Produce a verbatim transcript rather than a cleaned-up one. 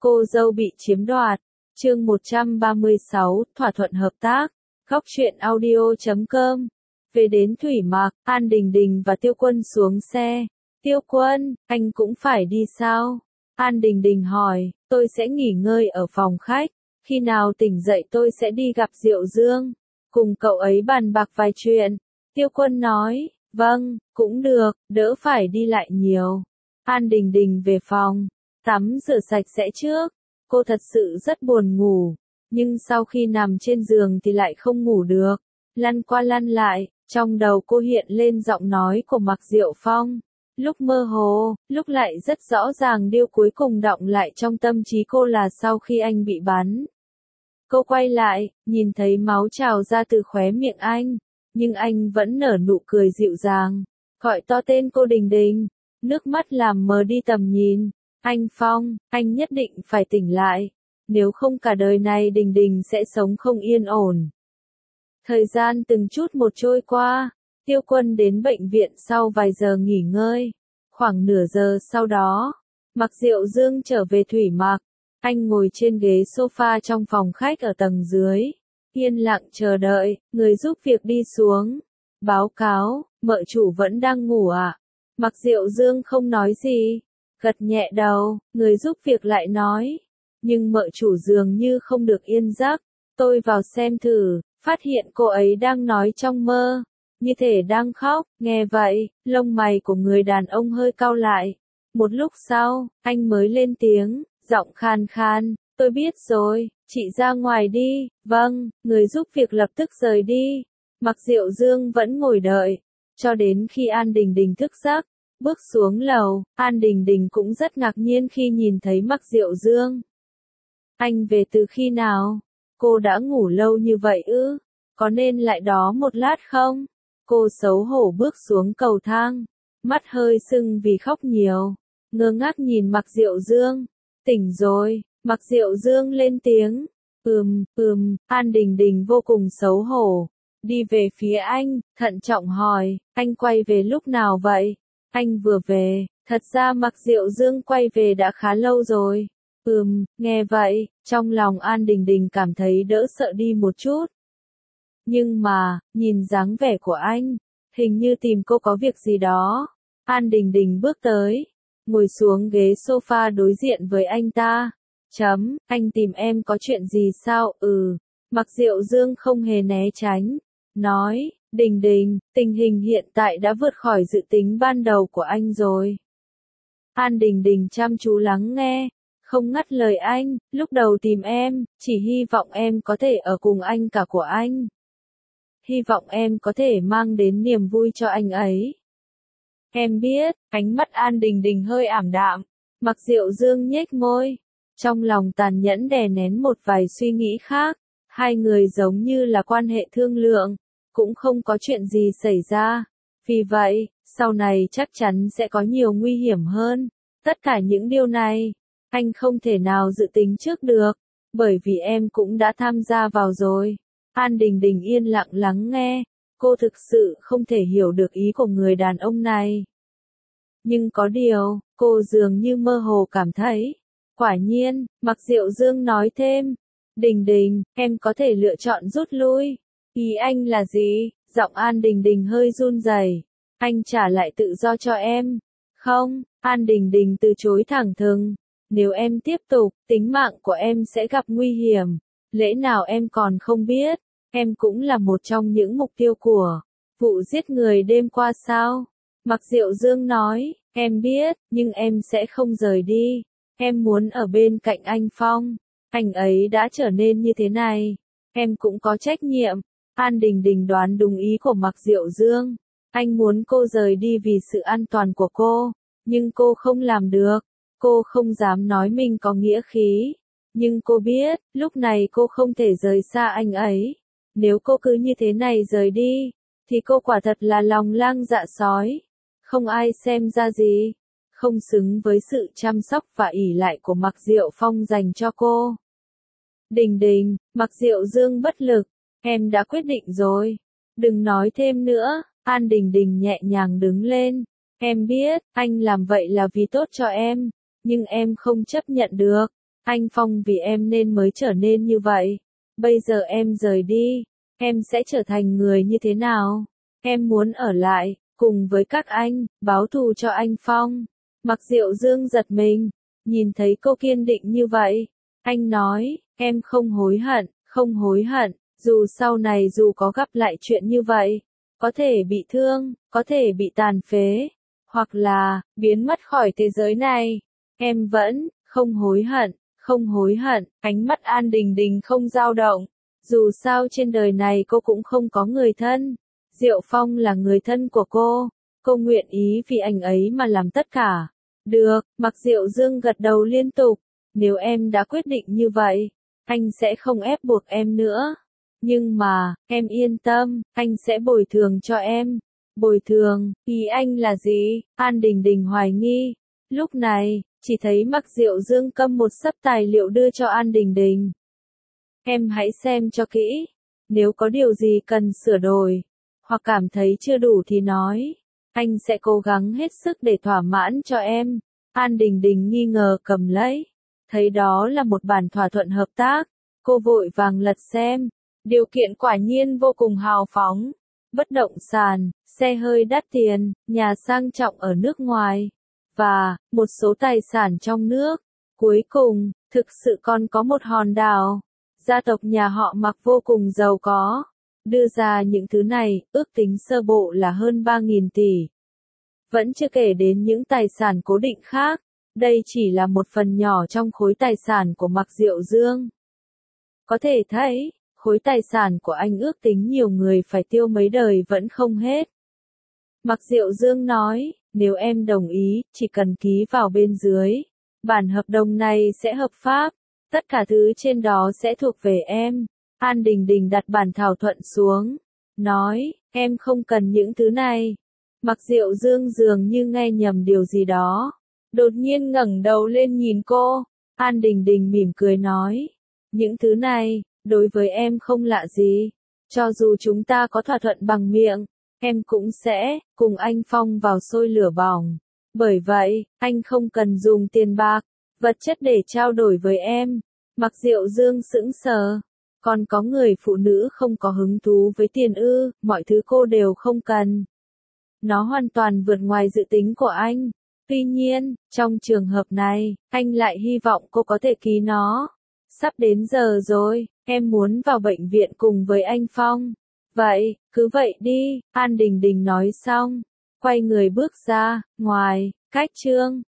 Cô dâu bị chiếm đoạt. Chương một trăm ba mươi sáu, thỏa thuận hợp tác. Góc truyện audio chấm com. Về đến Thủy Mạc, An Đình Đình và Tiêu Quân xuống xe. Tiêu Quân, anh cũng phải đi sao? An Đình Đình hỏi, tôi sẽ nghỉ ngơi ở phòng khách. Khi nào tỉnh dậy tôi sẽ đi gặp Diệu Dương. Cùng cậu ấy bàn bạc vài chuyện. Tiêu Quân nói, vâng, cũng được, đỡ phải đi lại nhiều. An Đình Đình về phòng, tắm rửa sạch sẽ trước. Cô thật sự rất buồn ngủ, nhưng sau khi nằm trên giường thì lại không ngủ được. Lăn qua lăn lại, trong đầu cô hiện lên giọng nói của Mạc Diệu Phong. Lúc mơ hồ, lúc lại rất rõ ràng, điều cuối cùng đọng lại trong tâm trí cô là sau khi anh bị bắn. Cô quay lại, nhìn thấy máu trào ra từ khóe miệng anh, nhưng anh vẫn nở nụ cười dịu dàng, gọi to tên cô Đình Đình. Nước mắt làm mờ đi tầm nhìn. Anh Phong, anh nhất định phải tỉnh lại. Nếu không cả đời này Đình Đình sẽ sống không yên ổn. Thời gian từng chút một trôi qua. Tiêu Quân đến bệnh viện sau vài giờ nghỉ ngơi. Khoảng nửa giờ sau đó, Mạc Diệu Dương trở về Thủy Mạc. Anh ngồi trên ghế sofa trong phòng khách ở tầng dưới. Yên lặng chờ đợi, người giúp việc đi xuống. Báo cáo, mợ chủ vẫn đang ngủ ạ. À? Mạc Diệu Dương không nói gì. Gật nhẹ đầu, người giúp việc lại nói. Nhưng mợ chủ dường như không được yên giấc. Tôi vào xem thử, phát hiện cô ấy đang nói trong mơ. Như thể đang khóc, nghe vậy, lông mày của người đàn ông hơi cau lại. Một lúc sau, anh mới lên tiếng, giọng khan khan, tôi biết rồi, chị ra ngoài đi. Vâng, người giúp việc lập tức rời đi. Mạc Diệu Dương vẫn ngồi đợi, cho đến khi An Đình Đình thức giấc. Bước xuống lầu, An Đình Đình cũng rất ngạc nhiên khi nhìn thấy Mạc Diệu Dương. Anh về từ khi nào? Cô đã ngủ lâu như vậy ư? Có nên lại đó một lát không? Cô xấu hổ bước xuống cầu thang, mắt hơi sưng vì khóc nhiều, ngơ ngác nhìn Mạc Diệu Dương. Tỉnh rồi, Mạc Diệu Dương lên tiếng. Ừm, ừm, An Đình Đình vô cùng xấu hổ. Đi về phía anh, thận trọng hỏi, anh quay về lúc nào vậy? Anh vừa về, thật ra Mạc Diệu Dương quay về đã khá lâu rồi. Ừm, nghe vậy, trong lòng An Đình Đình cảm thấy đỡ sợ đi một chút. Nhưng mà, nhìn dáng vẻ của anh, hình như tìm cô có việc gì đó. An Đình Đình bước tới, ngồi xuống ghế sofa đối diện với anh ta. Chấm, anh tìm em có chuyện gì sao? Ừ. Mạc Diệu Dương không hề né tránh, nói, Đình Đình, tình hình hiện tại đã vượt khỏi dự tính ban đầu của anh rồi. An Đình Đình chăm chú lắng nghe, không ngắt lời anh. Lúc đầu tìm em, chỉ hy vọng em có thể ở cùng anh cả của anh. Hy vọng em có thể mang đến niềm vui cho anh ấy. Em biết, ánh mắt An Đình Đình hơi ảm đạm. Mạc Diệu Dương nhếch môi, trong lòng tàn nhẫn đè nén một vài suy nghĩ khác. Hai người giống như là quan hệ thương lượng, cũng không có chuyện gì xảy ra. Vì vậy, sau này chắc chắn sẽ có nhiều nguy hiểm hơn. Tất cả những điều này, anh không thể nào dự tính trước được, bởi vì em cũng đã tham gia vào rồi. An Đình Đình yên lặng lắng nghe, cô thực sự không thể hiểu được ý của người đàn ông này. Nhưng có điều, cô dường như mơ hồ cảm thấy. Quả nhiên, Mạc Diệu Dương nói thêm, Đình Đình, em có thể lựa chọn rút lui. Ý anh là gì? Giọng An Đình Đình hơi run rẩy. Anh trả lại tự do cho em. Không, An Đình Đình từ chối thẳng thừng. Nếu em tiếp tục, tính mạng của em sẽ gặp nguy hiểm. Lẽ nào em còn không biết? Em cũng là một trong những mục tiêu của vụ giết người đêm qua sao? Mạc Diệu Dương nói, em biết, nhưng em sẽ không rời đi. Em muốn ở bên cạnh anh Phong. Anh ấy đã trở nên như thế này. Em cũng có trách nhiệm. An Đình Đình đoán đúng ý của Mạc Diệu Dương. Anh muốn cô rời đi vì sự an toàn của cô. Nhưng cô không làm được. Cô không dám nói mình có nghĩa khí. Nhưng cô biết, lúc này cô không thể rời xa anh ấy. Nếu cô cứ như thế này rời đi, thì cô quả thật là lòng lang dạ sói. Không ai xem ra gì. Không xứng với sự chăm sóc và ỷ lại của Mạc Diệu Phong dành cho cô. Đình Đình, Mạc Diệu Dương bất lực. Em đã quyết định rồi. Đừng nói thêm nữa. An Đình Đình nhẹ nhàng đứng lên. Em biết, anh làm vậy là vì tốt cho em. Nhưng em không chấp nhận được. Anh Phong vì em nên mới trở nên như vậy. Bây giờ em rời đi, em sẽ trở thành người như thế nào? Em muốn ở lại, cùng với các anh, báo thù cho anh Phong. Mặc Diệu Dương giật mình, nhìn thấy cô kiên định như vậy. Anh nói, em không hối hận, không hối hận, dù sau này dù có gặp lại chuyện như vậy, có thể bị thương, có thể bị tàn phế, hoặc là, biến mất khỏi thế giới này. Em vẫn, không hối hận, không hối hận, ánh mắt An Đình Đình không dao động. Dù sao trên đời này cô cũng không có người thân. Diệu Phong là người thân của cô. Cô nguyện ý vì anh ấy mà làm tất cả. Được, Mặc Diệu Dương gật đầu liên tục. Nếu em đã quyết định như vậy, anh sẽ không ép buộc em nữa. Nhưng mà, em yên tâm, anh sẽ bồi thường cho em. Bồi thường, ý anh là gì? An Đình Đình hoài nghi. Lúc này, chỉ thấy Mặc Diệu Dương cầm một xấp tài liệu đưa cho An Đình Đình. Em hãy xem cho kỹ. Nếu có điều gì cần sửa đổi, hoặc cảm thấy chưa đủ thì nói. Anh sẽ cố gắng hết sức để thỏa mãn cho em. An Đình Đình nghi ngờ cầm lấy. Thấy đó là một bản thỏa thuận hợp tác. Cô vội vàng lật xem. Điều kiện quả nhiên vô cùng hào phóng. Bất động sản, xe hơi đắt tiền, nhà sang trọng ở nước ngoài. Và, một số tài sản trong nước. Cuối cùng, thực sự còn có một hòn đảo. Gia tộc nhà họ Mặc vô cùng giàu có. Đưa ra những thứ này, ước tính sơ bộ là hơn ba nghìn tỷ. Vẫn chưa kể đến những tài sản cố định khác. Đây chỉ là một phần nhỏ trong khối tài sản của Mặc Diệu Dương. Có thể thấy, khối tài sản của anh ước tính nhiều người phải tiêu mấy đời vẫn không hết. Mặc Diệu Dương nói, nếu em đồng ý, chỉ cần ký vào bên dưới. Bản hợp đồng này sẽ hợp pháp. Tất cả thứ trên đó sẽ thuộc về em. An Đình Đình đặt bản thảo thuận xuống. Nói, em không cần những thứ này. Mặc Diệu Dương dường như nghe nhầm điều gì đó. Đột nhiên ngẩng đầu lên nhìn cô. An Đình Đình mỉm cười nói. Những thứ này, đối với em không lạ gì. Cho dù chúng ta có thỏa thuận bằng miệng, em cũng sẽ, cùng anh Phong vào sôi lửa bỏng. Bởi vậy, anh không cần dùng tiền bạc, vật chất để trao đổi với em. Mặc Diệu Dương sững sờ. Còn có người phụ nữ không có hứng thú với tiền ư, mọi thứ cô đều không cần. Nó hoàn toàn vượt ngoài dự tính của anh. Tuy nhiên, trong trường hợp này, anh lại hy vọng cô có thể ký nó. Sắp đến giờ rồi, em muốn vào bệnh viện cùng với anh Phong. Vậy, cứ vậy đi, An Đình Đình nói xong. Quay người bước ra, ngoài, cách chương.